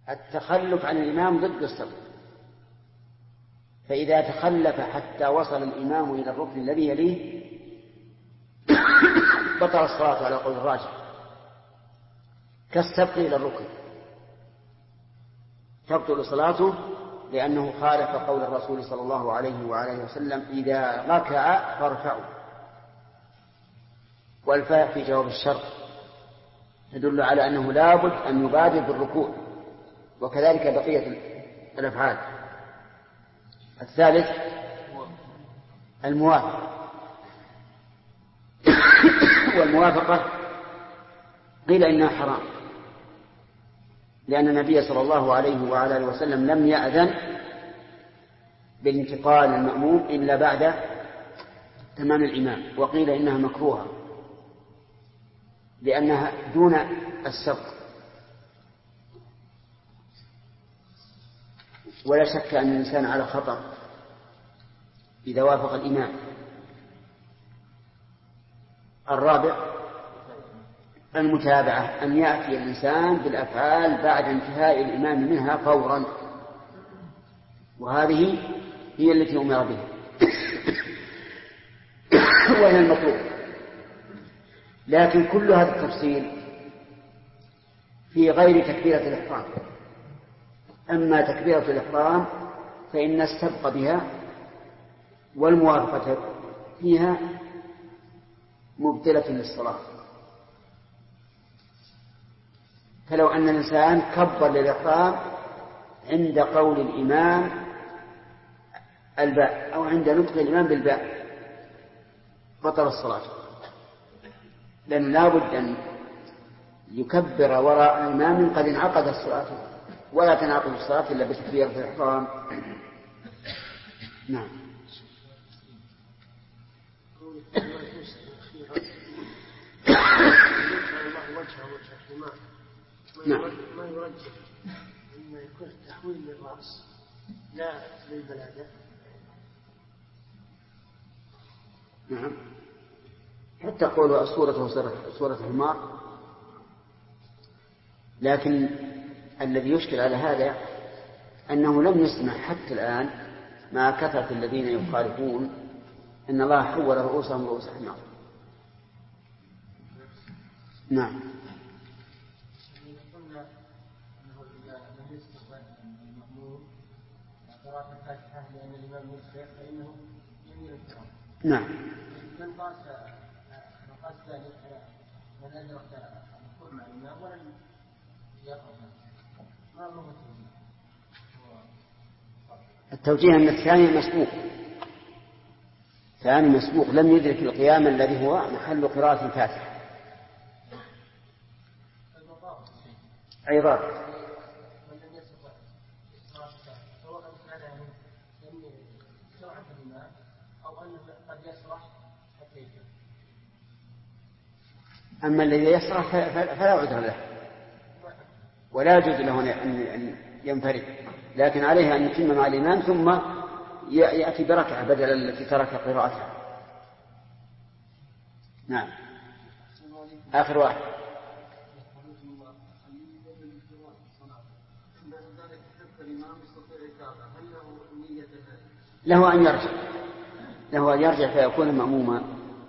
التخلف عن الإمام ضد السبق، فإذا تخلف حتى وصل الإمام إلى الركن الذي يليه بطل الصلاة على قول الراجح، كالسبق إلى الركن تبطل صلاته، لأنه خالف قول الرسول صلى الله عليه وعلى وسلم: إذا ركع فارفعوا. والفاء في جواب الشرط تدل على أنه لابد أن يبادر بالركوع، وكذلك بقية الأفعال. الثالث الموافقة، والموافقة قيل إنها حرام، لأن النبي صلى الله عليه وعلى آله وسلم لم يأذن بالانتقال المأموم إلا بعد تمام الإمام، وقيل إنها مكروهة لأنها دون السبق. ولا شك أن الإنسان على خطر إذا وافق الإمام. الرابع المتابعة، أن يأتي الإنسان بالأفعال بعد انتهاء الإمام منها فورا، وهذه هي التي أمر بها وهي المطلوب. لكن كل هذا التفصيل في غير تكبيرة الإحرام. أما تكبيرة الإحرام فإن السبق بها والموافقة فيها مبطلة للصلاة. فلو أن الإنسان كبر للإحرام عند قول الإمام الباء أو عند نطق الإمام بالباء بطل الصلاة، لأن لا بد أن يكبر وراء الإمام قد انعقد الصلاة، ولا تنعقد الصلاة إلا بتكبيرة الإحرام. نعم. نعم. ما يرجح أن يكون تحويل للرأس لا للبلادة. نعم. حتى قولوا صورة حمار. لكن الذي يشكل على هذا أنه لم يسمع حتى الآن مع كثرة الذين يخالفون أن الله حول رؤوسهم رؤوس حمار. نعم. نعم. من قاس ذلك من أدرك الركوع مع الإمام ولم يقرأ ما هو التوجيه أن الثاني مسبوق، ثاني مسبوق لم يدرك القيام الذي هو محل قراءة الفاتحة. أيضا أما الذي يسرح فلا عذر له ولا يجوز له أن ينفرد، لكن عليه أن يتم مع الإمام ثم يأتي بركعة بدل التي ترك قراءتها. نعم. آخر واحد. له أن يرجع فيكون مأموما.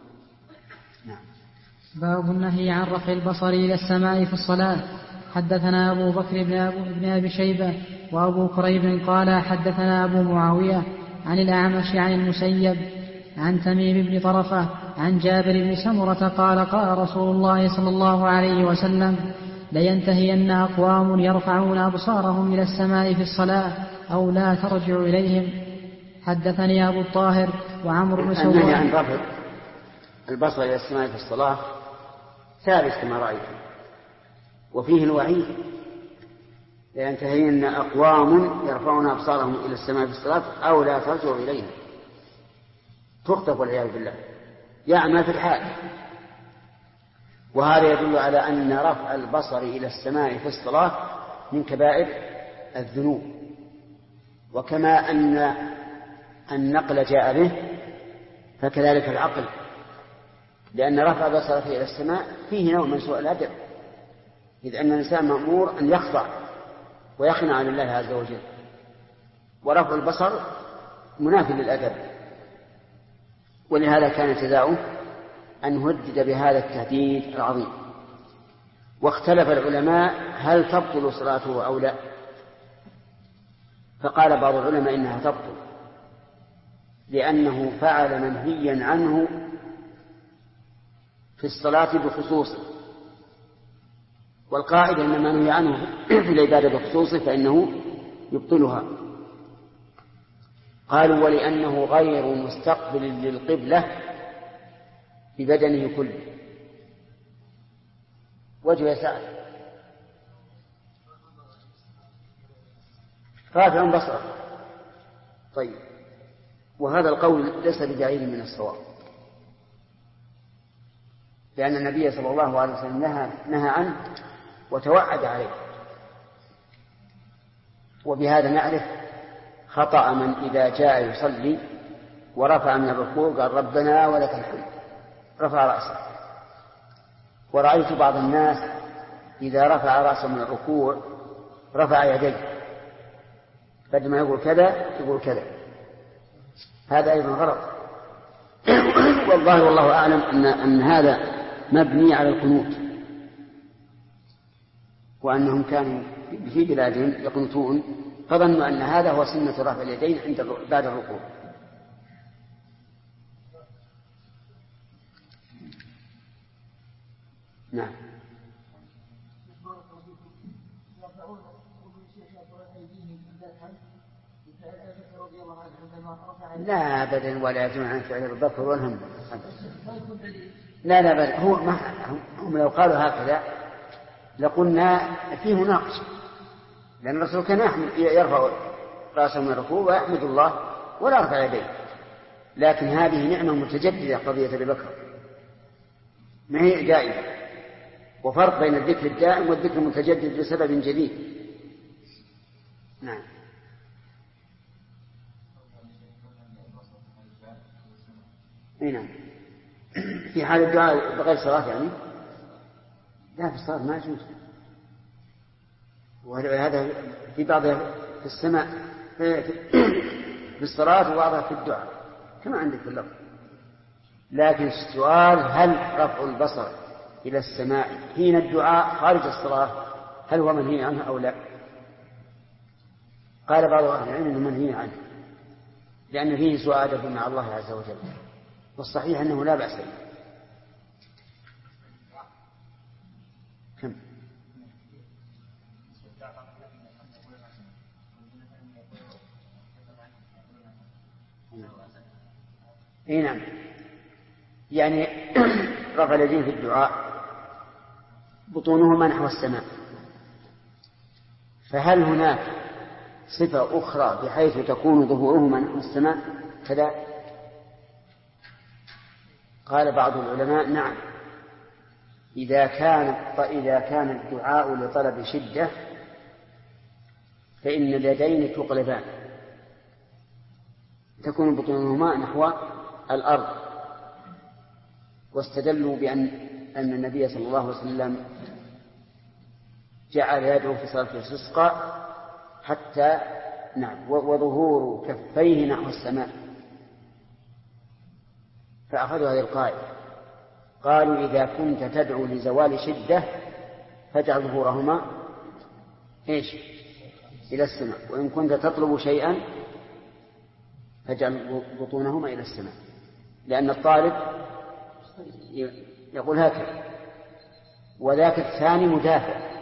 باب النهي عن رفع البصر إلى السماء في الصلاة. حدثنا أبو بكر بن أبي شيبة وأبو كريب قال حدثنا أبو معاوية عن الأعمش عن المسيب عن تميم بن طرفة عن جابر بن سمرة قال قال رسول الله صلى الله عليه وسلم لينتهين أقوام يرفعون أبصارهم إلى السماء في الصلاة أو لا ترجع إليهم. حدثني أبو الطاهر وعمرو بن سواد. النهي عن رفع البصر إلى السماء في الصلاة ثابت كما رأيت، وفيه الوعيد لينتهين أقوام يرفعون أبصارهم إلى السماء في الصلاة أو لا ترجع إليهم، تخطف والعياذ بالله، يعمى في الحال. وهذا يدل على أن رفع البصر إلى السماء في الصلاة من كبائر الذنوب، وكما أن النقل جاء به فكذلك العقل، لأن رفع بصره إلى السماء فيه نوع من سوء الأدب، إذ أن الإنسان مأمور أن يخضع ويخنع عن الله عز وجل. ورفع البصر منافي للأدب، ولهذا كان جزاؤه أن هدد بهذا التهديد العظيم. واختلف العلماء هل تبطل صلاته أو لا، فقال بعض العلماء إنها تبطل لأنه فعل منهيا عنه في الصلاة بخصوصه، والقاعدة إن ما نهي عنه في العبادة بخصوصه فإنه يبطلها. قالوا ولأنه غير مستقبل للقبلة ببدنه كله. وجه يسار رافع بصره. طيب، وهذا القول ليس ببعيد من الصواب، لأن النبي صلى الله عليه وسلم نهى عنه وتوعد عليه. وبهذا نعرف خطأ من إذا جاء يصلي ورفع من الركوع قال ربنا ولك الحمد، رفع رأسه. ورأيت بعض الناس إذا رفع رأسه من الركوع رفع يديه، بدل ما يقول كذا يقول كذا، هذا أيضا غلط. والله أعلم أن هذا مبني على القنوت، وأنهم كانوا في بلادهم يقنطون فظنوا أن هذا هو سنة رفع اليدين بعد الركوع. نعم. لا أبدا، ولا يجوز عن فعل الذكر والهم. لا بل هم لو قالوا هكذا لقلنا فيه مناقشة، لأن الرسول كان يرفع رأسه من الركوع ويحمد الله ولا يرفع يديه، لكن هذه نعمة متجددة قضية أبي بكر، ما هي دائمة، وفرق بين الذكر الدائم والذكر المتجدد لسبب جديد. نعم. نعم. في حال الدعاء بغير صلاة يعني لا، في الصلاة ما يجوز، وهذا في بعضها في السماء في الصلاة وبعضها في الدعاء كما عندك في اللفظ. لكن السؤال هل رفع البصر إلى السماء حين الدعاء خارج الصلاة هل هو منهي عنه أو لا؟ قال بعض أهل العلم أنه منهي عنه لأن فيه سوء أدب مع الله عز وجل، والصحيح أنه لا بأس به. كم؟ نعم، يعني رفع اليدين في الدعاء بطونهما نحو السماء، فهل هناك صفة أخرى بحيث تكون ظهورهما نحو السماء كذا؟ قال بعض العلماء نعم، إذا كان الدعاء لطلب شدة فإن اليدين تقلبان تكون بطونهما نحو الأرض، واستدلوا بأن النبي صلى الله عليه وسلم جعل يده في صلاة الاستسقاء حتى نعم وظهور كفيه نحو السماء، فأخذوا هذه القاعدة، قالوا إذا كنت تدعو لزوال شدة فاجعل ظهورهما إلى السماء، وإن كنت تطلب شيئا فاجعل بطونهما إلى السماء، لأن الطالب يقول هكذا، وذاك الثاني مدافع،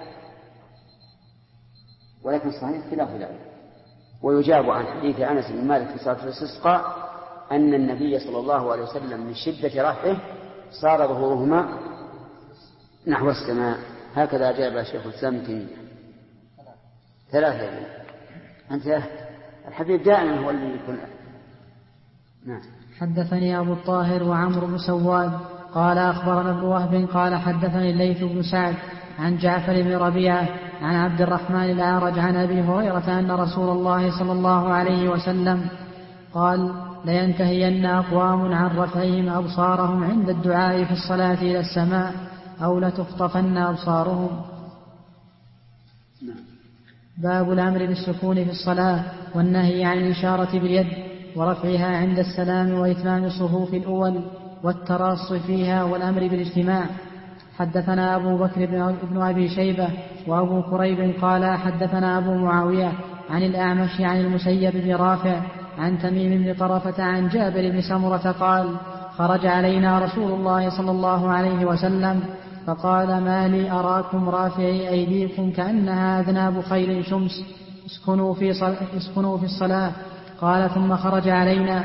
ولكن صحيح خلاف ذلك. ويجاب عن حديث أنس بن مالك في صلاة الاستسقاء أن النبي صلى الله عليه وسلم من شدة رفعه صار ظهورهما نحو السماء. هكذا أجاب شيخ الإسلام ابن تيمية. ثلاثة. أنت الحديث دائما هو اللي يكون. نعم. حدثني أبو الطاهر وعمرو بن سواد قال أخبرنا ابن وهب قال حدثني الليث بن سعد عن جعفر بن ربيعة عن عبد الرحمن الأعرج عن أبي هريرة أن رسول الله صلى الله عليه وسلم قال لينتهين أقوام عن رفعهم أبصارهم عند الدعاء في الصلاة إلى السماء أو لتخطفن أبصارهم. باب الأمر بالسكون في الصلاة والنهي عن الإشارة باليد ورفعها عند السلام وإتمام الصفوف الأول والتراص فيها والأمر بالاجتماع. حدثنا أبو بكر بن أبي شيبة وأبو كريب قال حدثنا أبو معاوية عن الأعمش عن المسيب بن رافع عن تميم بن طرفة عن جابر بن سمرة قال خرج علينا رسول الله صلى الله عليه وسلم فقال ما لي أراكم رافعي أيديكم كأنها أذناب خيل شمس اسكنوا في الصلاة. قال ثم خرج علينا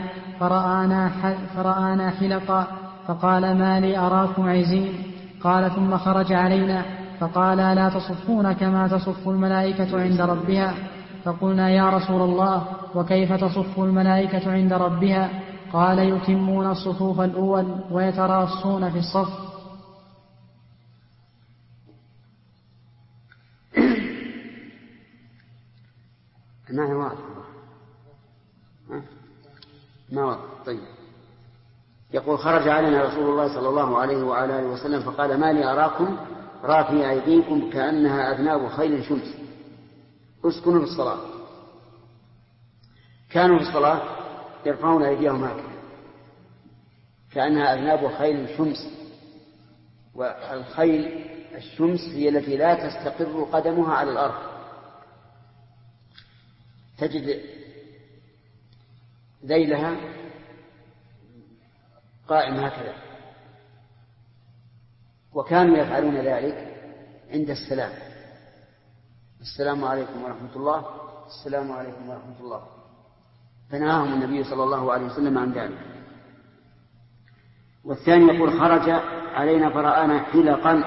فرآنا حلقا فقال ما لي أراكم عزين. قال ثم خرج علينا فقال لا تصفون كما تصف الملائكة عند ربها. فقلنا يا رسول الله وكيف تصف الملائكة عند ربها؟ قال يتمون الصفوف الأول ويتراصون في الصف. ما هي واضح ما واضح. طيب يقول خرج علينا رسول الله صلى الله عليه وعلى آله وسلم فقال ما لي أراكم رافعي أيديكم كأنها أذناب خيل شمس اسكنوا في الصلاة. كانوا في الصلاة يرفعون أيديهم هكذا كأنها أذناب خيل شمس. والخيل الشمس هي التي لا تستقر قدمها على الأرض، تجد ذيلها قائم هكذا. وكانوا يفعلون ذلك عند السلام السلام عليكم ورحمة الله السلام عليكم ورحمة الله، فنهاهم النبي صلى الله عليه وسلم عن ذلك. والثاني يقول خرج علينا فرآنا حلقا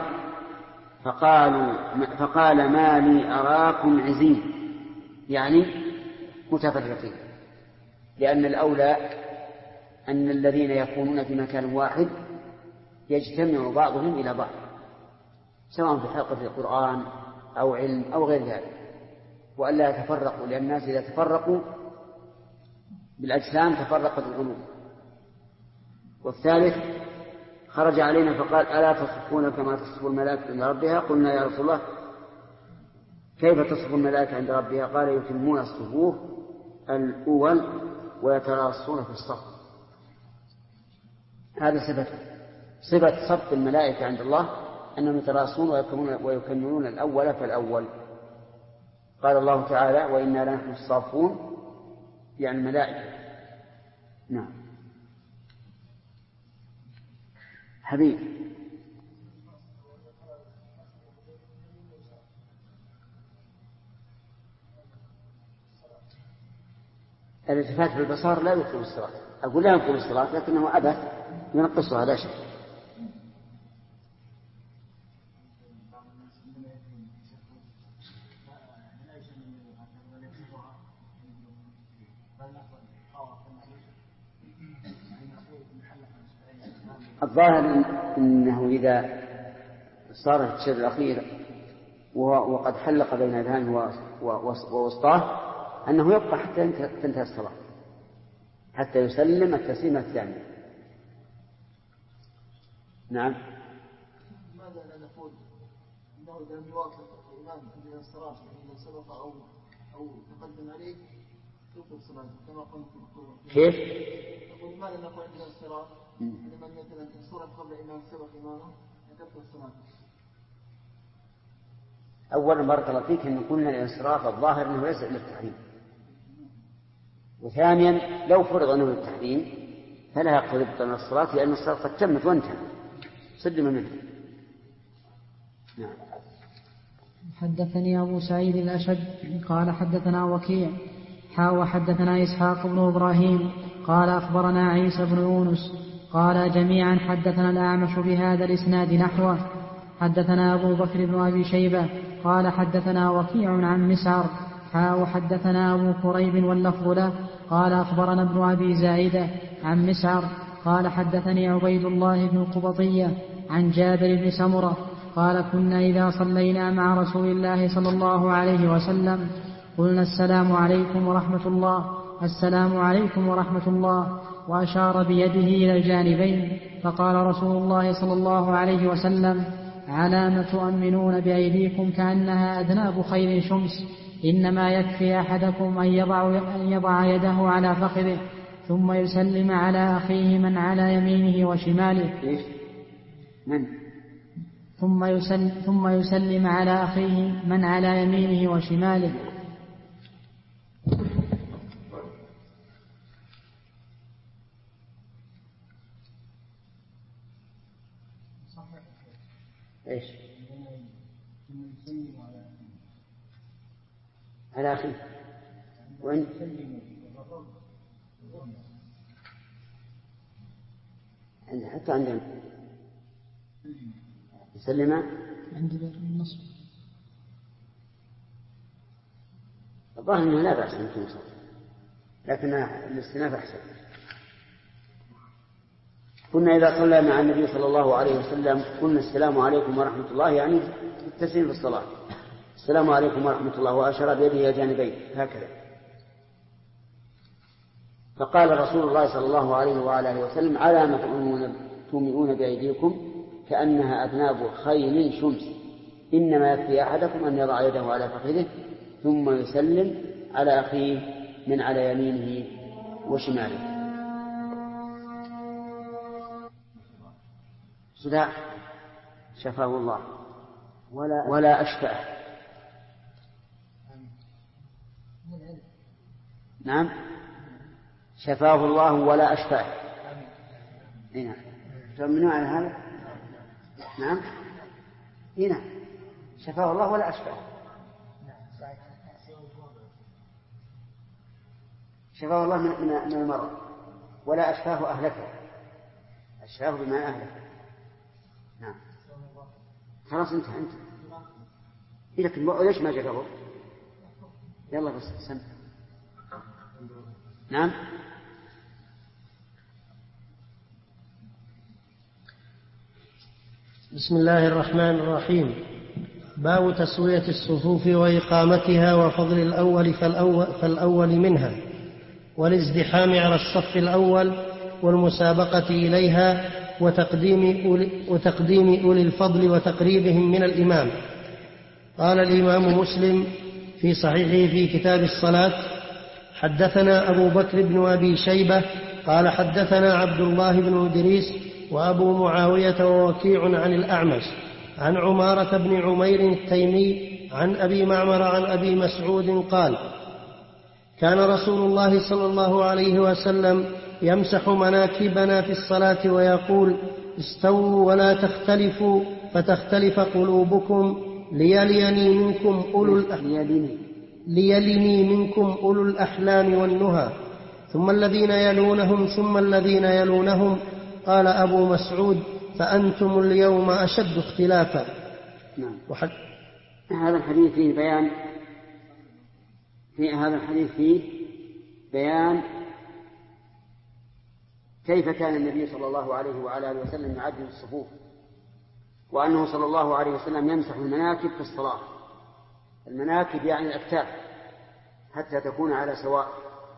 فقال ما لي أراكم عزين، يعني متفرقين، لأن الأولى أن الذين يكونون في مكان واحد يجتمع بعضهم إلى بعض سواء في حلقة القرآن أو علم أو غير ذلك، وألا يتفرقوا، لأن الناس إذا تفرقوا بالأجسام تفرقت القلوب. والثالث خرج علينا فقال ألا تصفون كما تصف الملائكة عند ربها؟ قلنا يا رسول الله كيف تصف الملائكة عند ربها؟ قال يتمون الصفوف الأول ويتراصون في الصف. هذا صفة صف الملائكة عند الله أنهم يتراصون ويكملون الأول فالأول. قال الله تعالى وإنا لنحن الصافون، يعني الملائكة. نعم حبيب. الالتفات بالبصر لا يدخل الصلاة، أقول لا يدخل الصلاة لكنه عبث ينقصها لا شك. الظاهر أنه إذا صار التشهد الأخير وقد حلق بين أذهانه ووسطاه أنه يبقى حتى تنتهي الصلاة، حتى يسلم التسليمة الثانية. نعم. ماذا لا نقول إنه إذا لم يواصل الإمام عند الصلاة إذا سبق أو تقدم عليه تبطل صلاته كما قلت كيف؟ نقول ماذا نقول عند الصلاة لمن مثلا الصورة قبل إمام سبق إمامه تبطل الصلاة. أولا بارك الله فيك أن قلنا الانصراف الظاهر أنه ليس للتحريم، وثانيا لو فرض أنه للتحريم فلا يقتضي بطلان الصلاة لأن الصلاة قد تمت وانتهى سلم منه. نعم. حدثني أبو سعيد الأشج قال حدثنا وكيع وحدثنا إسحاق بن إبراهيم قال أخبرنا عيسى بن يونس قال جميعا حدثنا الأعمش بهذا الإسناد نحوه. حدثنا أبو بكر بن أبي شيبة قال حدثنا وكيع عن مسعر وحدثنا أبو كريب واللفظ له قال أخبرنا ابن أبي زائدة عن مسعر قال حدثني عبيد الله بن القبطية عن جابر بن سمرة قال كنا إذا صلينا مع رسول الله صلى الله عليه وسلم قلنا السلام عليكم ورحمة الله السلام عليكم ورحمة الله، وأشار بيده إلى الجانبين، فقال رسول الله صلى الله عليه وسلم علام تؤمنون بأيديكم كأنها أذناب خيل شمس إنما يكفي أحدكم أن يضع يده على فخذه ثم يسلم على أخيه من على يمينه وشماله ثم يسلم على أخيه من على يمينه وشماله. ايش؟ على أخيه وين؟ حتى عندنا يسلم عندي بالنصب الظاهر أنه لا بأس أن تنصب لكن الاستئناف أحسن. كنا إذا صلى مع النبي صلى الله عليه وسلم قلنا السلام عليكم ورحمة الله، يعني التسليم في الصلاة، السلام عليكم ورحمة الله، وأشار بيده جانبين هكذا. فقال رسول الله صلى الله عليه وآله وسلم على ما تؤمنون بأيديكم كأنها أذناب خيل شمس إنما يكفي أحدكم أن يضع يده على فخذه ثم يسلم على أخيه من على يمينه وشماله. صداع شفاه الله ولا أشفاه. نعم شفاه الله ولا أشفاه. هنا تؤمنون على هذا؟ نعم هنا شفاه الله ولا أشفاه. شفاه الله من المرض ولا أشفاه أهلكه. أشفاه بما أهلكه. نعم خلاص انت لكن ليش ما جربوا؟ يلا بس سم. نعم بسم الله الرحمن الرحيم. باب تسوية الصفوف وإقامتها وفضل الأول فالأول منها والازدحام على الصف الأول والمسابقة إليها وتقديم أولي الفضل وتقريبهم من الإمام. قال الإمام مسلم في صحيحه في كتاب الصلاة حدثنا أبو بكر بن أبي شيبة قال حدثنا عبد الله بن إدريس وأبو معاوية ووكيع عن الأعمش عن عمارة بن عمير التيمي عن أبي معمر عن أبي مسعود قال كان رسول الله صلى الله عليه وسلم يمسح مناكبنا في الصلاة ويقول استووا ولا تختلفوا فتختلف قلوبكم ليلني منكم أولو الأحلام والنهى ثم الذين يلونهم ثم الذين يلونهم. قال أبو مسعود فأنتم اليوم أشد اختلافا. نعم. هذا الحديث فيه بيان كيف كان النبي صلى الله عليه وعلى آله وسلم يعدل الصفوف، وأنه صلى الله عليه وسلم يمسح المناكب في الصلاة. المناكب يعني الأكتاف حتى تكون على سواء،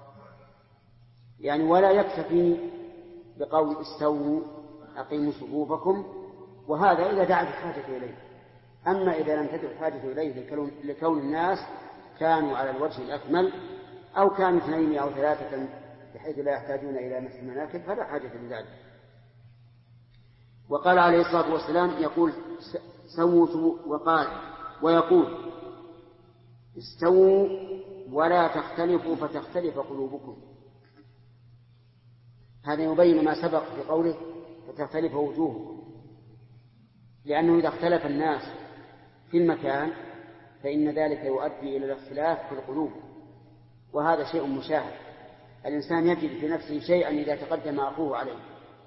يعني ولا يكتفي بقول استووا أقيموا صفوفكم، وهذا إذا دعت الحاجة إليه. أما إذا لم تدع الحاجة إليه لكون الناس كانوا على الوجه الأكمل أو كانوا 2 أو 3 بحيث لا يحتاجون إلى مسح المناكب فلا حاجة لذلك. وقال عليه الصلاة والسلام يقول ويقول استووا ولا تختلفوا فتختلف قلوبكم. هذا يبين ما سبق في قوله فتختلف وجوهكم، لأنه إذا اختلف الناس في المكان فإن ذلك يؤدي إلى الاختلاف في القلوب، وهذا شيء مشاهد. الإنسان يجد في نفسه شيئا إذا تقدم أخوه عليه.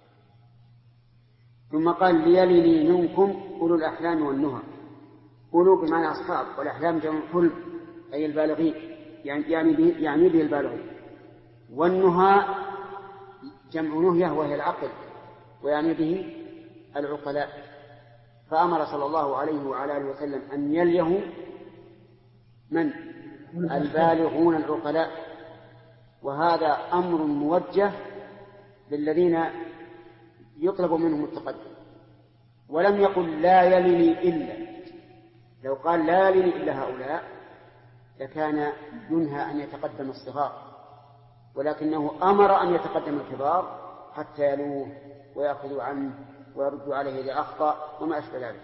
ثم قال ليلني منكم أولو الأحلام والنهى. أولو بمعنى أصحاب، والأحلام جمع حلم أي البالغين، يعني به البالغين، والنهى جمع نهية وهي العقل، ويعني به العقلاء. فأمر صلى الله عليه وعلى آله وسلم أن يليه من البالغون العقلاء، وهذا أمر موجه للذين يطلب منهم التقدم، ولم يقل لا يلني إلا. لو قال لا يلني إلا هؤلاء لكان ينهى أن يتقدم الصغار، ولكنه أمر أن يتقدم الكبار حتى يلوه ويأخذوا عنه ويردوا عليه إذا أخطأ وما أشبه ذلك.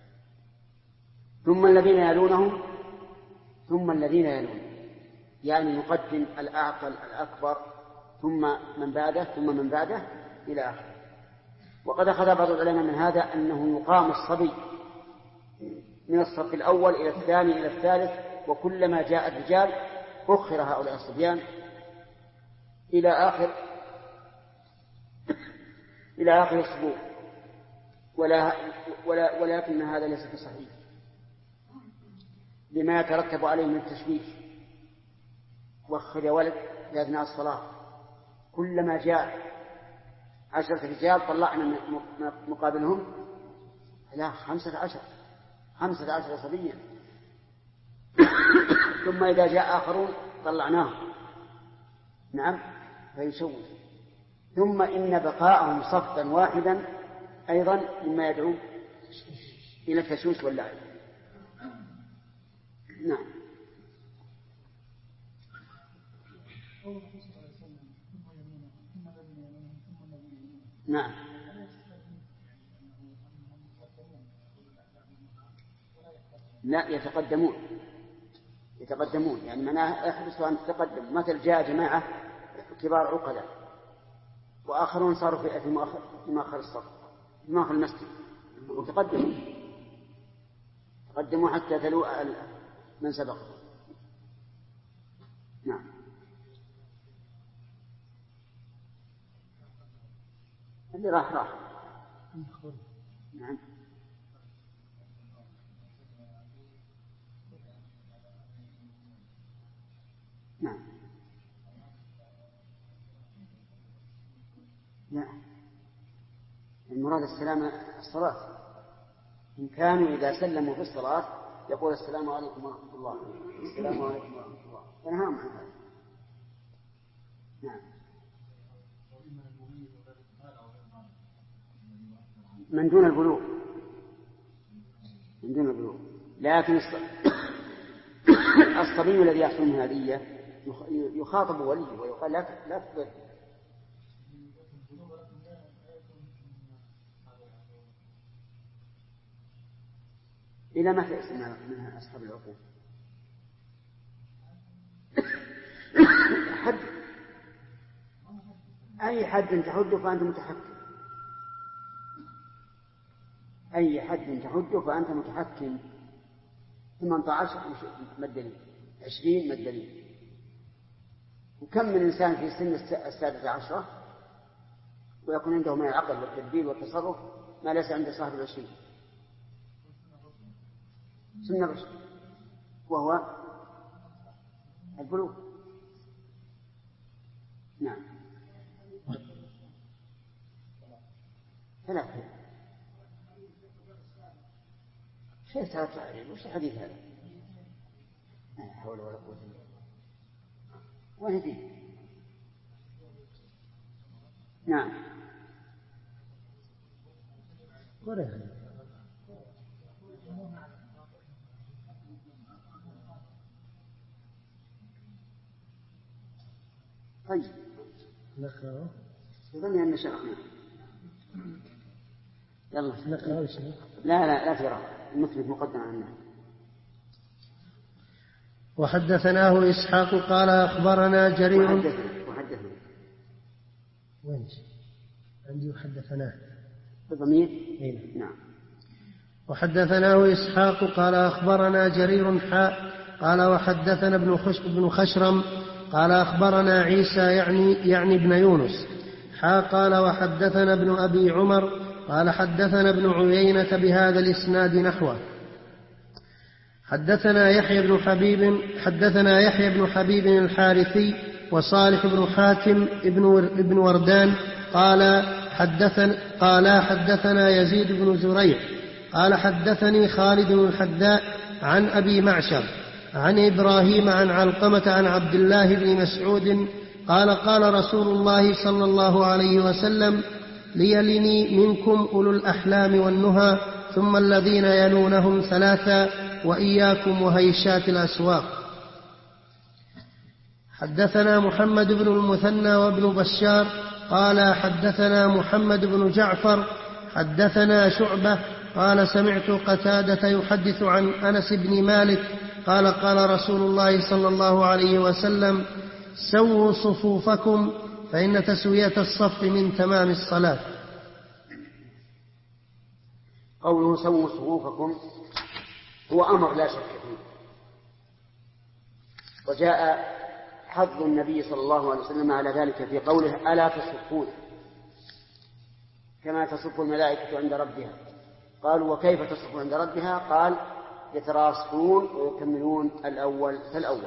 ثم الذين يلونهم ثم الذين يلون، يعني نقدم الأعقل الأكبر ثم من بعده ثم من بعده إلى آخره. وقد أخذ بعض العلماء من هذا أنه يقام الصبي من الصف الأول إلى الثاني إلى الثالث، وكلما جاء الرجال أخر هؤلاء الصبيان إلى آخر الصبور، ولكن هذا ليس بصحيح لما يترتب عليه من التشويش. وخر يا ولد في أثناء الصلاة، كلما جاء 10 رجال طلعنا مقابلهم 15 صبيا، ثم إذا جاء آخرون طلعناهم، نعم، فيشوش. ثم إن بقاءهم صفا واحدا أيضا مما يدعو إلى التشويش واللعب. نعم. نعم. لا، يتقدمون يعني معناه يحرصوا عن التقدم. مثل جاء جماعة كبار عقلاء وآخرون صاروا في مؤخر الصف في مؤخر المسجد وتقدموا حتى تلو من سبق. نعم. اللي راح نعم. نعم. لا، المراد السلام الصلاة. إن كانوا إذا سلموا في الصلاة يقول السلام عليكم ورحمة الله، السلام عليكم ورحمة الله، ينهاهم عن هذا. نعم. من دون البلوغ لكن الصبي الذي يحصل من هدية يخاطب وليه ويقال لا تقبل. إلى متى يسمى منها أصحاب العقول؟ حد أي حد تحده فأنت متحكم، أي حد تحده فأنت متحكم. 18 ما الدليل؟ 20 ما الدليل؟ وكم من إنسان في سن 16 ويكون عنده من العقل والتدبير والتصرف ما ليس عند صاحب 20 سن الرشد، وهو البلوغ. نعم. 3 كيف تعرف وش الحديث هذا؟ لا حول ولا قوة إلا بالله. وين فيه؟ نعم. طيب نقرأ. يظن أن شرحنا. يلا نقرأ. لا تقرأ، المثل مقدم عنه. وحدثناه إسحاق قال أخبرنا جرير. وحدثنا وين عندي وحدثناه بضمير. نعم. وحدثناه إسحاق قال أخبرنا جرير قال وحدثنا ابن خشرم قال أخبرنا عيسى يعني ابن يونس قال وحدثنا ابن أبي عمر قال حدثنا ابن عيينة بهذا الإسناد نحوه. حدثنا يحيى بن حبيب الحارثي وصالح بن حاتم ابن وردان قال حدثنا يزيد بن زريع قال حدثني خالد بن الحذاء عن أبي معشر عن إبراهيم عن علقمة عن عبد الله بن مسعود قال قال رسول الله صلى الله عليه وسلم ليلني منكم أولو الأحلام والنهى ثم الذين يلونهم ثلاثا وإياكم وهيشات الأسواق. حدثنا محمد بن المثنى وابن بشار قال حدثنا محمد بن جعفر حدثنا شعبة قال سمعت قتادة يحدث عن أنس بن مالك قال قال رسول الله صلى الله عليه وسلم سووا صفوفكم فإن تسوية الصف من تمام الصلاة. قوله سووا صفوفكم هو أمر لا شك فيه، وجاء حظ النبي صلى الله عليه وسلم على ذلك في قوله ألا تصفون كما تصف الملائكة عند ربها. قالوا وكيف تصف عند ربها؟ قال يتراصون ويكملون الأول فالأول.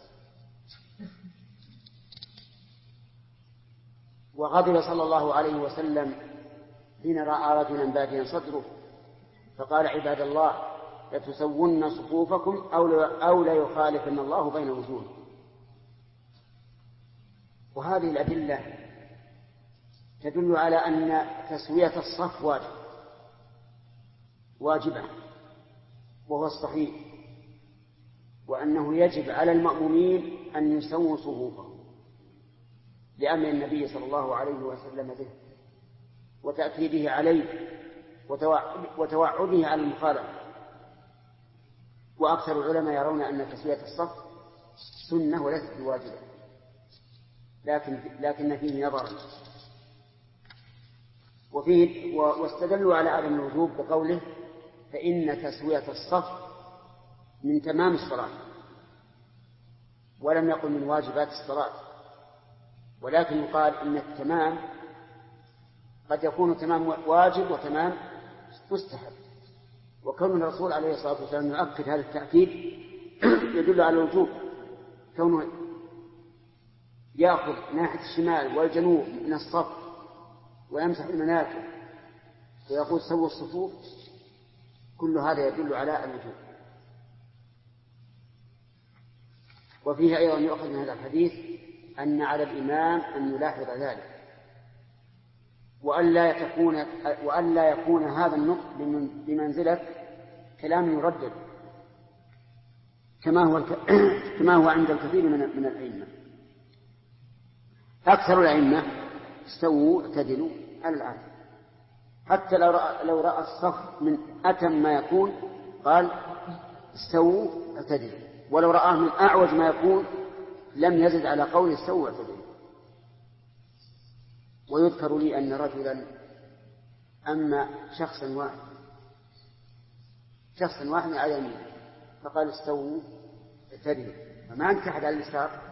وغضب صلى الله عليه وسلم حين رأى رجلا باديا صدره فقال عباد الله لتسون صفوفكم أو ليخالفن الله بين وجوهكم. وهذه الأدلة تدل على أن تسوية الصف واجبة وهو الصحيح، وأنه يجب على المأمومين أن يسووا صفوفهم لأمر النبي صلى الله عليه وسلم به وتأكيده عليه وتوعده على المخالفة. وأكثر العلماء يرون أن تسوية الصف سنة وليست بواجبة، لكن فيه نظر. واستدلوا على عدم الوجوب بقوله فإن تسوية الصف من تمام الصلاة، ولم يقل من واجبات الصلاة، ولكن يقال إن التمام قد يكون تمام واجب وتمام مستحب. وكون الرسول عليه الصلاة والسلام يؤكد هذا التأكيد يدل على الوجوب، كونه يأخذ ناحية الشمال والجنوب من الصف ويمسح المناكب ويقول سووا الصفوف، كل هذا يدل على الوجوب. وفيه أيضا يؤخذ من هذا الحديث أن على الإمام أن يلاحظ ذلك وأن لا يكون هذا النطق بمنزلة كلام يردد كما هو عند الكثير من الأئمة. أكثر الأئمة استووا اعتدلوا على العادة، حتى لو رأى الصف من أتم ما يكون قال استووا اعتدلوا، ولو رآه من أعوج ما يكون لم يزد على قول استووا اعتدلوا. ويذكر لي أن رجلا أما شخصا واحد على يمين فقال استووا اعتدلوا، فما عندك أحد على اليسار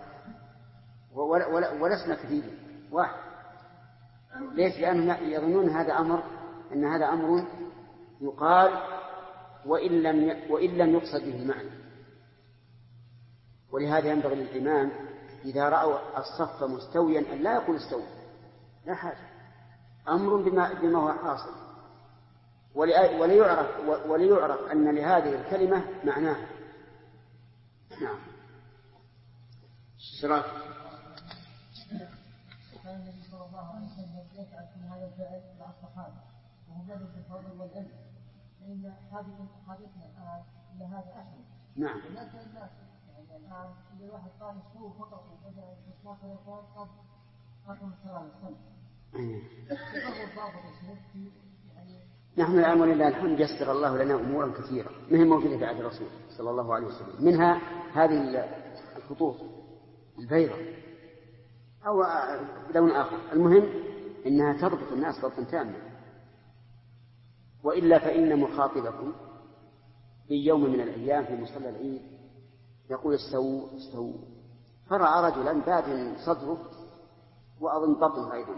ولسنا كثير واحد. ليش؟ لأنهم يظنون أن هذا أمر يقال وإن لم يقصد به المعنى. ولهذا ينبغي للإمام إذا رأوا الصف مستويا أن لا يقول استووا، لا حاجة، أمر بما هو حاصل، وليعرف أن لهذه الكلمة معناها. نعم. شراك كان النبي صلى الله عليه وسلم يفعل في هذا الفعل مع الصحابة وهم ذلك الفضل والعلم، لأن حاجتنا الآن إلى هذا أحد. نعم. الناس يعني الآن إذا واحد قال استووا فقط وبدأ الإطلاق يقول قد أقم الصلاة والسلام. نحن الآن ولله الحمد يسر الله لنا أمورا كثيرة ما هي موجودة في عهد الرسول صلى الله عليه وسلم، منها هذه الخطوط البيضاء أو لون آخر، المهم إنها تربط الناس ربطا تاما. وإلا فإن مخاطبكم في يوم من الأيام في مصلى العيد يقول استووا استووا، فرأى رجلا باد صدره وأظن بطنه أيضا،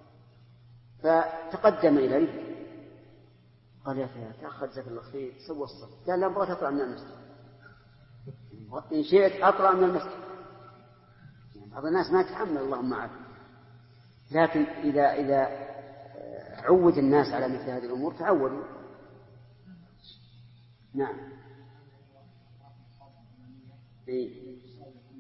فتقدم إليه قال يا أخي جزاك الله خير سوى الصف. قال لا أبغى أطلع من المسجد، إن شئت أطلع من المسجد. بعض الناس ما يتحمل اللهم عافية، لكن إذا عود الناس على مثل هذه الأمور تعودوا. نعم.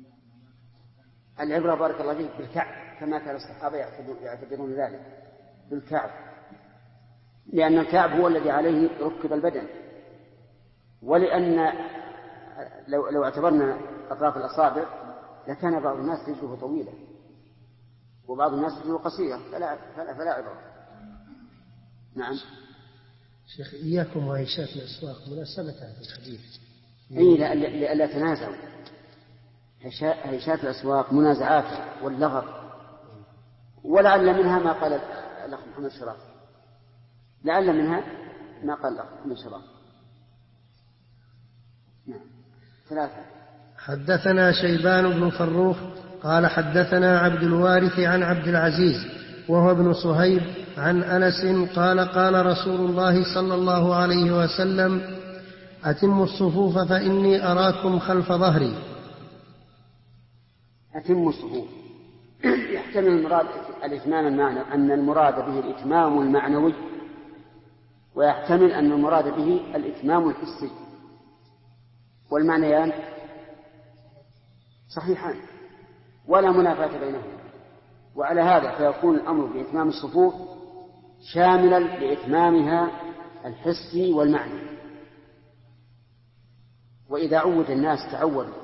العبرة بارك الله فيك بالكعب كما كان الصحابة يعتبرون ذلك، بالكعب، لأن الكعب هو الذي عليه ركب البدن، ولأن لو اعتبرنا أطراف الأصابع لكان بعض الناس رجله طويلة وبعض الناس رجله قصيرة فلا عبرة. نعم. شيخ إياكم وهيشات الأسواق مناسبة هذا الحديث. لألا تنازعوا. هيشات الأسواق منازعات واللغط، ولعل منها ما قال الأخ محمد شراف، لعل منها ما قال الأخ محمد شراف. نعم. 3. حدثنا شيبان بن فروخ قال حدثنا عبد الوارث عن عبد العزيز وهو ابن صهيب عن أنس قال قال رسول الله صلى الله عليه وسلم أتموا الصفوف فإني أراكم خلف ظهري. أتموا الصفوف يحتمل المراد الإتمام المعنى، أن المراد به الإتمام المعنوي، ويحتمل أن المراد به الإتمام الحسي، والمعنيان صحيحان ولا منافاة بينهما. وعلى هذا فيكون الأمر بإتمام الصفوف شاملا لإتمامها الحسي والمعنى. وإذا عود الناس تعودوا،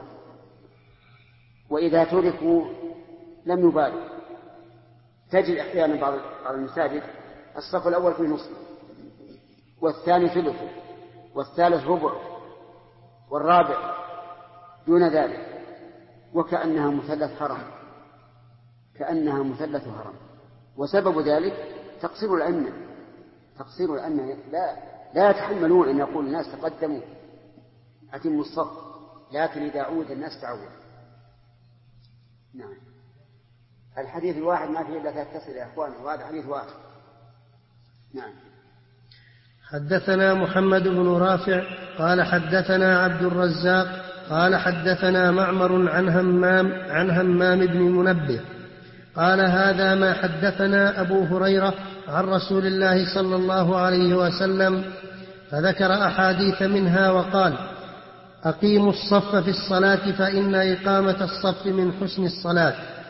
وإذا تركوا لم يبالوا. تجد أحيانا بعض المساجد الصف الأول في نصف، والثاني ثلثه، والثالث ربع، والرابع دون ذلك، وكأنها مثلث هرم، كأنها مثلث هرم. وسبب ذلك تقصير الأمة لا يتحملون أن يقول الناس تقدموا أتموا الصف، لكن إذا عود الناس تعود. نعم. الحديث الواحد ما فيه إلا 3 تصل يا أخوان، وهذا حديث واحد. نعم. حدثنا محمد بن رافع قال حدثنا عبد الرزاق قال حدثنا معمر عن همام بن منبه قال هذا ما حدثنا أبو هريرة عن رسول الله صلى الله عليه وسلم، فذكر أحاديث منها وقال أقيموا الصف في الصلاة فإن إقامة الصف من حسن الصلاة.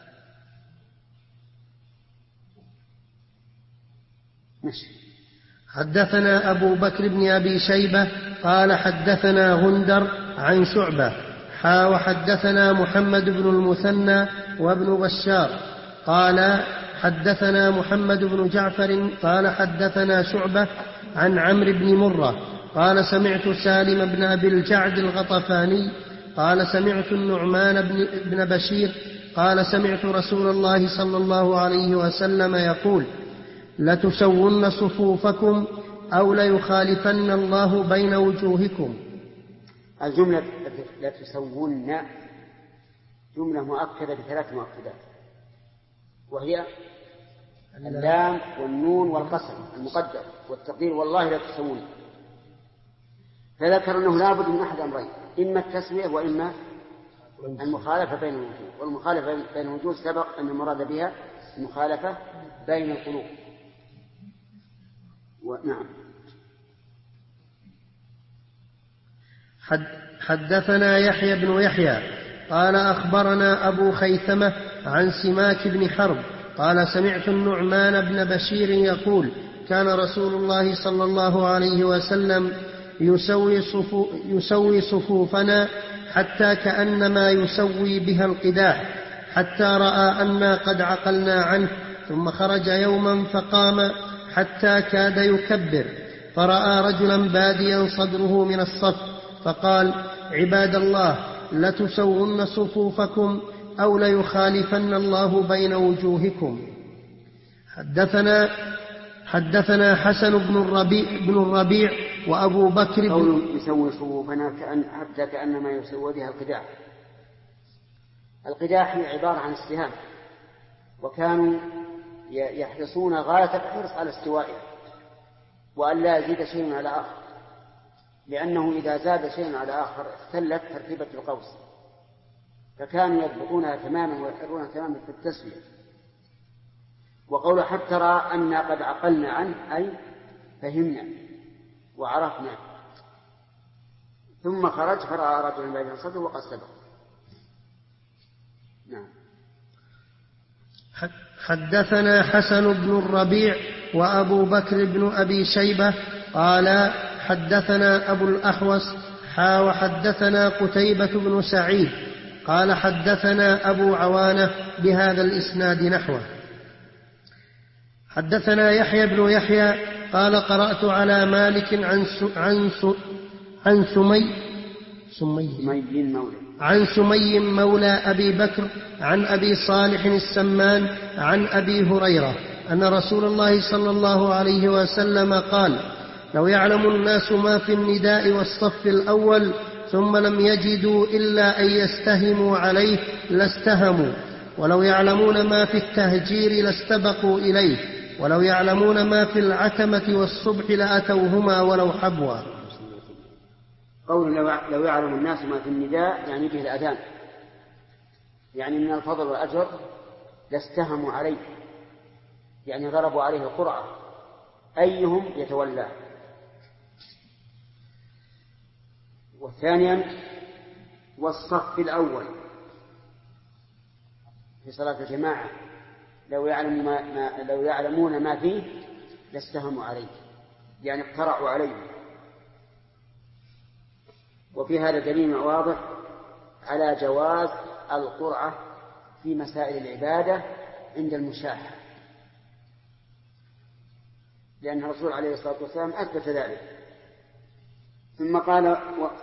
حدثنا أبو بكر بن أبي شيبة قال حدثنا غندر عن شعبة وحدثنا محمد بن المثنى وابن بشار قال حدثنا محمد بن جعفر قال حدثنا شعبة عن عمرو بن مرة قال سمعت سالم بن أبي الجعد الغطفاني قال سمعت النعمان بن بشير قال سمعت رسول الله صلى الله عليه وسلم يقول لتسون صفوفكم أو ليخالفن الله بين وجوهكم. الجملة لتسون جملة مؤكدة ب3 مؤكدات، وهي اللام والنون والقسم المقدر والتقدير والله لا تسون. فذكر أنه لا بد من أحد أمرين، إما التسوية وإما المخالفة بين الوجوه. والمخالفة بين الوجوه سبق أن المراد بها المخالفة بين القلوب. نعم. حدثنا يحيى بن يحيى قال أخبرنا أبو خيثمة عن سماك بن حرب قال سمعت النعمان بن بشير يقول كان رسول الله صلى الله عليه وسلم يسوي صفوفنا حتى كأنما يسوي بها القداح، حتى رأى أنا قد عقلنا عنه، ثم خرج يوما فقام حتى كاد يكبر، فرأى رجلا باديا صدره من الصف، فقال عباد الله لتسون صفوفكم أو ليخالفن الله بين وجوهكم. حدثنا حسن بن الربيع وأبو بكر قول يسوي صفوفنا حتى كأنما يسوي بها القداح. القداح هي عبارة عن السهام، وكانوا يحرصون غاية الحرص على استوائها وأن لا يزيد شيء على آخر، لأنه إذا زاد شيء على آخر اختلت ترتيبة القوس، فكانوا يضبطونها تماما ويحرونها تماما في التسوية. وقول حتى رأى أن قد عقلنا عنه أي فهمنا وعرفنا، ثم خرج فرأى رجلا بين صدره وقد سبق. نعم. حدثنا حسن بن الربيع وأبو بكر بن أبي شيبة قال حدثنا أبو الأحوص وحدثنا قتيبة بن سعيد قال حدثنا أبو عوانة بهذا الإسناد نحوه. حدثنا يحيى بن يحيى قال قرأت على مالك عن سمي مولى أبي بكر عن أبي صالح السمان عن أبي هريرة أن رسول الله صلى الله عليه وسلم قال: لو يعلم الناس ما في النداء والصف الأول ثم لم يجدوا إلا أن يستهموا عليه لاستهموا، ولو يعلمون ما في التهجير لاستبقوا إليه، ولو يعلمون ما في العتمة والصبح لأتوهما ولو حبوا. قول لو يعلم الناس ما في النداء يعني به الأذان، يعني من الفضل والأجر لاستهموا عليه، يعني ضربوا عليه القرعة أيهم يتولاه. وثانيا والصف الأول في صلاة الجماعة لو يعلمون ما فيه لاستهموا عليه، يعني اقترعوا عليه. وفي هذا دليل واضح على جواز القرعة في مسائل العبادة عند المشاحة، لأن الرسول عليه الصلاة والسلام أثبت ذلك. ثم قال: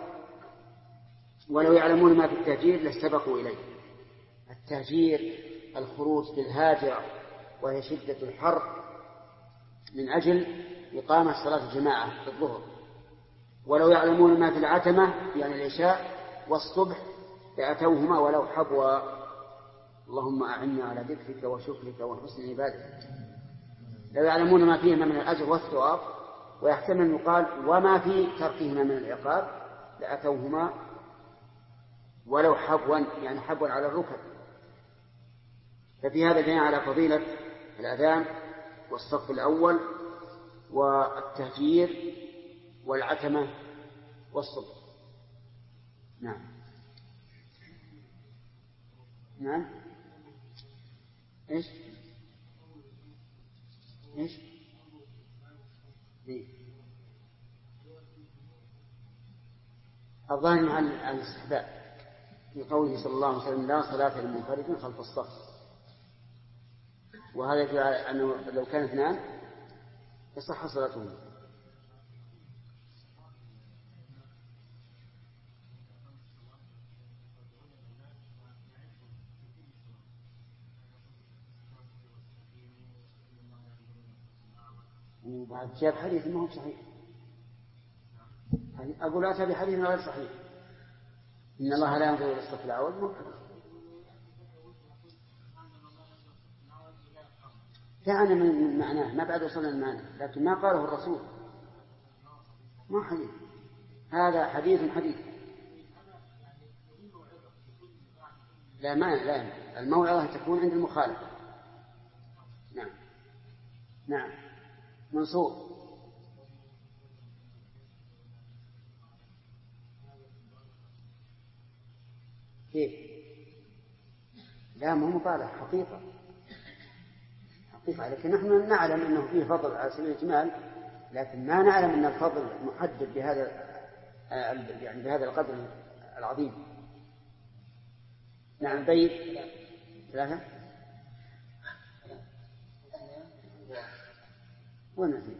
ولو يعلمون ما في التهجير لاستبقوا إليه. التهجير الخروج في الهاجرة وهي شدة الحر من أجل إقامة صلاة الجماعة في الظهر. ولو يعلمون ما في العتمة يعني العشاء والصبح لأتوهما ولو حبوا. اللهم أعني على ذكرك وشكرك وحسن عبادتك. لو يعلمون ما فيهما من الأجر والثواب، ويحتمل يقال وما في تركهما من العقاب لأتوهما ولو حبوا، يعني حبوا على الركب. ففي هذا دليل على فضيلة الأذان والصف الأول والتهجير والعتمة والصبح. نعم نعم. إيش الظاهر مع الاستحباب في قوله صلى الله عليه وسلم: لا صلاة للمنفرد خلف الصف. وهذا يدل على أنه لو كان اثنان يصح صلاتهم. وبعد جاب حديث ما هو صحيح. أقول أتى بحديث غير صحيح: إن الله لا ينظر إلى الصف الأول. مو حديث كان من معناه، ما بعد وصلنا المعنى، لكن ما قاله الرسول. ما حديث، هذا حديث. لا الموعظة تكون عند المخالفة. نعم منصور. كيف؟ لا مو مطالع، حقيقة، لكن نحن نعلم أنه فيه فضل على سبيل الإجمال، لكن ما نعلم أن الفضل محدد بهذا القدر العظيم. نعم. طيب 3 ونسي.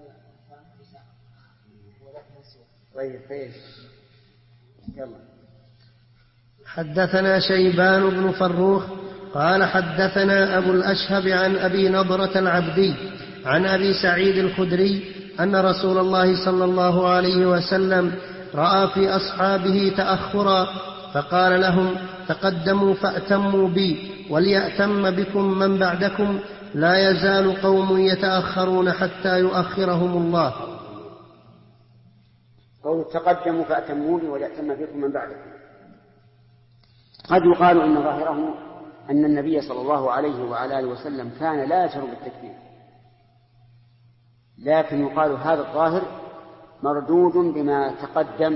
طيب يلا. حدثنا شيبان بن فروخ قال حدثنا أبو الأشهب عن أبي نضرة العبدي عن أبي سعيد الخدري أن رسول الله صلى الله عليه وسلم رأى في أصحابه تأخرا فقال لهم: تقدموا فأتموا بي وليأتم بكم من بعدكم، لا يزال قوم يتأخرون حتى يؤخرهم الله. قول تقدموا فأتموا بي وليأتم بكم من بعدكم، قد يقال إن ظاهره أن النبي صلى الله عليه وعلى آله وسلم كان لا يجهر بالتكبير، لكن يقال هذا الظاهر مردود بما تقدم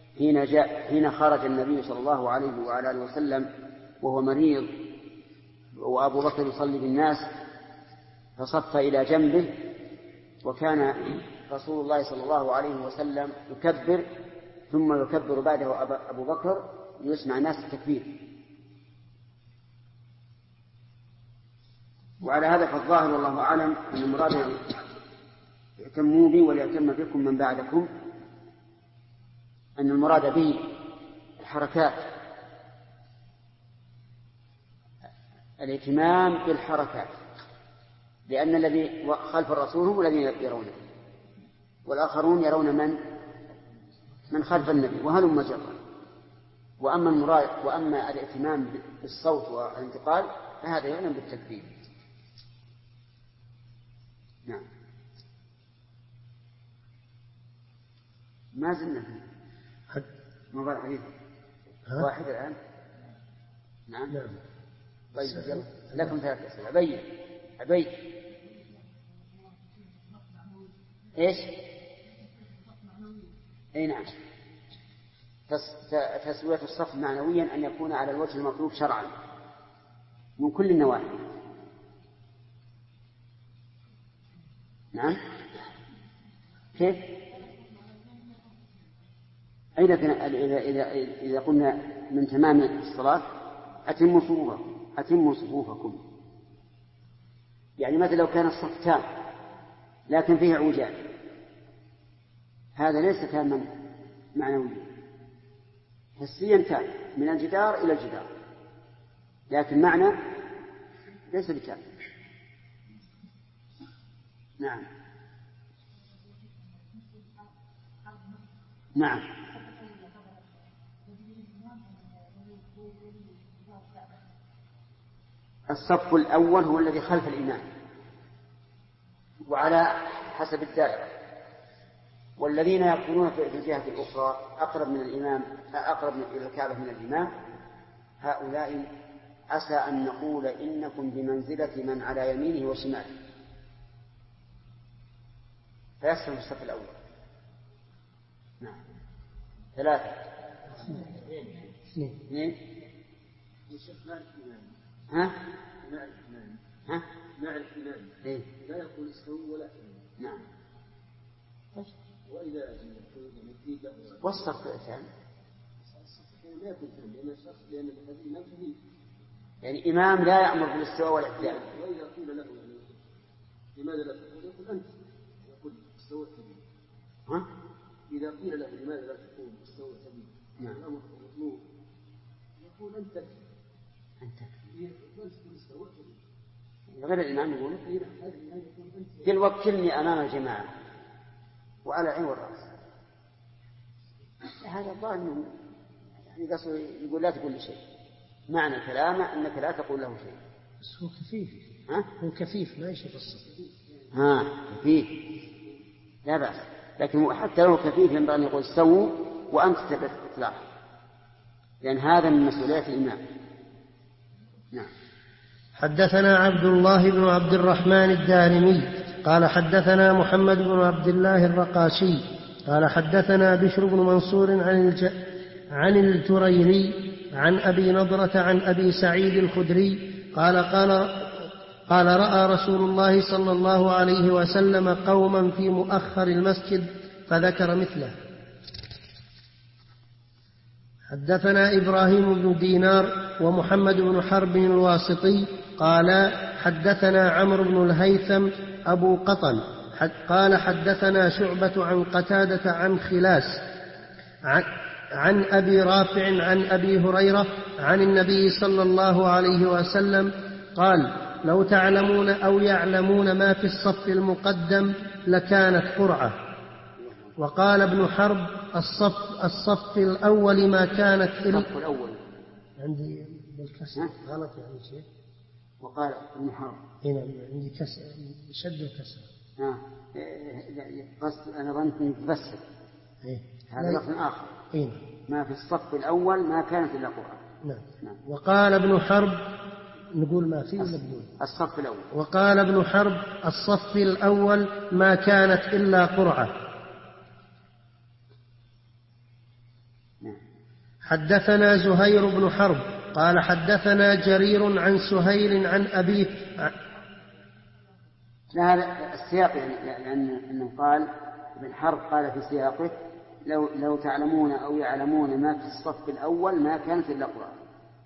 حين خرج النبي صلى الله عليه وعلى آله وسلم وهو مريض وأبو بكر يصلي بالناس فصف إلى جنبه، وكان رسول الله صلى الله عليه وسلم يكبر ثم يكبر بعده أبو بكر ليسمع الناس التكبير. وعلى هذا فالظاهر والله أعلم أن المراد اعتموا بي وليعتم بكم من بعدكم، أن المراد به الحركات، الاهتمام بالحركات، لأن الذي خلف الرسول هم الذين يرونه، والآخرون يرون من خلف النبي وهلم جرا. وأما الاهتمام بالصوت والانتقال فهذا يعلم بالتكبير. نعم. ما زلنا فيه موضوع الحديث واحد الآن. نعم. طيب يلا لكم 3 أسئلة. أبي إيش؟ أي نعم. تسوية الصف معنويا أن يكون على الوجه المطلوب شرعا من كل النواحي. نعم. كيف؟ أي لكن إذا قلنا من تمام الصلاة أتموا صفوفكم، يعني مثلا لو كان الصف تام لكن فيه اعوجاج، هذا ليس تاما معنويا، حسيا تام من الجدار إلى الجدار، لكن معنى ليس بتام. نعم. نعم. الصف الأول هو الذي خلف الإمام وعلى حسب الدائرة، والذين يكونون في الجهة الأخرى أقرب من الإمام، أقرب إلى الكعبة من الإمام، هؤلاء عسى أن نقول إنكم بمنزلة من على يمينه وشماله، فيسلم الصف الأول. نعم. 3. 2. ها؟ نعرف الإمام إيه؟ لا يقول استووا ولا تناموا. نعم. وإذا والصف الثاني لا يكون ثاني لأن الإمام شديد، يعني إمام لا يأمر بالاستواء والاعتدال. وإذا قيل له يعني لماذا لا تقول يقول أنت، يقول استوى سبيل. ها؟ إذا قيل له لماذا لا تقول استوى سبيل، نعم. الأمر مطلوب، يقول أنت غير الإمام يقول قل وكلني أمام الجماعة وعلى عين والرأس. هذا الظاهر يعني قصده يقول لا تقول لي شيء، معنى كلامه أنك لا تقول له شيء. بس هو كفيف. ها؟ هو كفيف ما يشوف الصف. كفيف لا بأس، لكن حتى لو كفيف ينبغي أن يقول استووا وأنت تلاحظ، لأن هذا من مسؤولية الإمام. نعم. حدثنا عبد الله بن عبد الرحمن الدارمي قال حدثنا محمد بن عبد الله الرقاشي قال حدثنا بشر بن منصور عن الجريري عن أبي نضرة عن أبي سعيد الخدري قال رأى رسول الله صلى الله عليه وسلم قوما في مؤخر المسجد فذكر مثله. حدثنا إبراهيم بن دينار ومحمد بن حرب الواسطي قال حدثنا عمرو بن الهيثم أبو قطن قال حدثنا شعبة عن قتادة عن خلاس عن أبي رافع عن أبي هريرة عن النبي صلى الله عليه وسلم قال لو تعلمون أو يعلمون ما في الصف المقدم لكانت قرعة. وقال ابن حرب الصف الأول ما كانت الصف الأول عندي بالكسر غلط يعني شيء. وقال ابن حرب هنا عندي كسر شد الكسر. أنا ظننت تفسر هذا لفظ آخر. ما في الصف الأول ما كانت إلا قرعة. نعم. وقال ابن حرب نقول ما فيه الصف الأول. وقال ابن حرب الصف الأول ما كانت إلا قرعة. حدثنا زهير بن حرب قال حدثنا جرير عن سهيل عن أبيه. هذا السياق لأنه قال ابن حرب قال في سياقه لو تعلمون أو يعلمون ما في الصف الأول ما كانت إلا قرآن.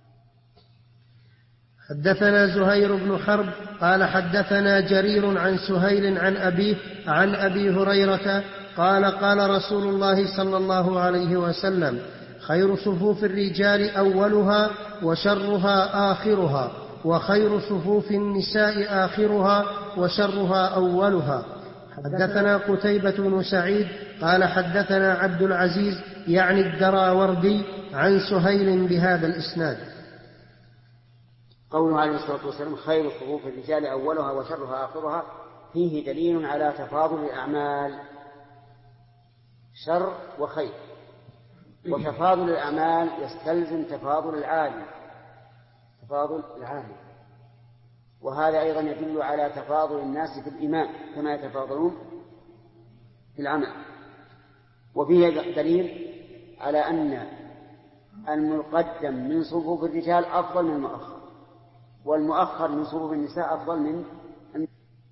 حدثنا زهير بن حرب قال حدثنا جرير عن سهيل عن أبيه عن أبي هريرة قال قال رسول الله صلى الله عليه وسلم: خير صفوف الرجال أولها وشرها آخرها، وخير صفوف النساء آخرها وشرها أولها. حدثنا قتيبة بن سعيد قال حدثنا عبد العزيز يعني الدراوردي عن سهيل بهذا الإسناد. قوله عليه الصلاة والسلام: خير صفوف الرجال أولها وشرها آخرها، فيه دليل على تفاضل الأعمال، شر وخير، وتفاضل الأعمال يستلزم تفاضل العالم، وهذا أيضا يدل على تفاضل الناس في الإيمان كما يتفاضلون في العمل. وفيه دليل على أن المقدم من صفوف الرجال أفضل من المؤخر، والمؤخر من صفوف النساء أفضل من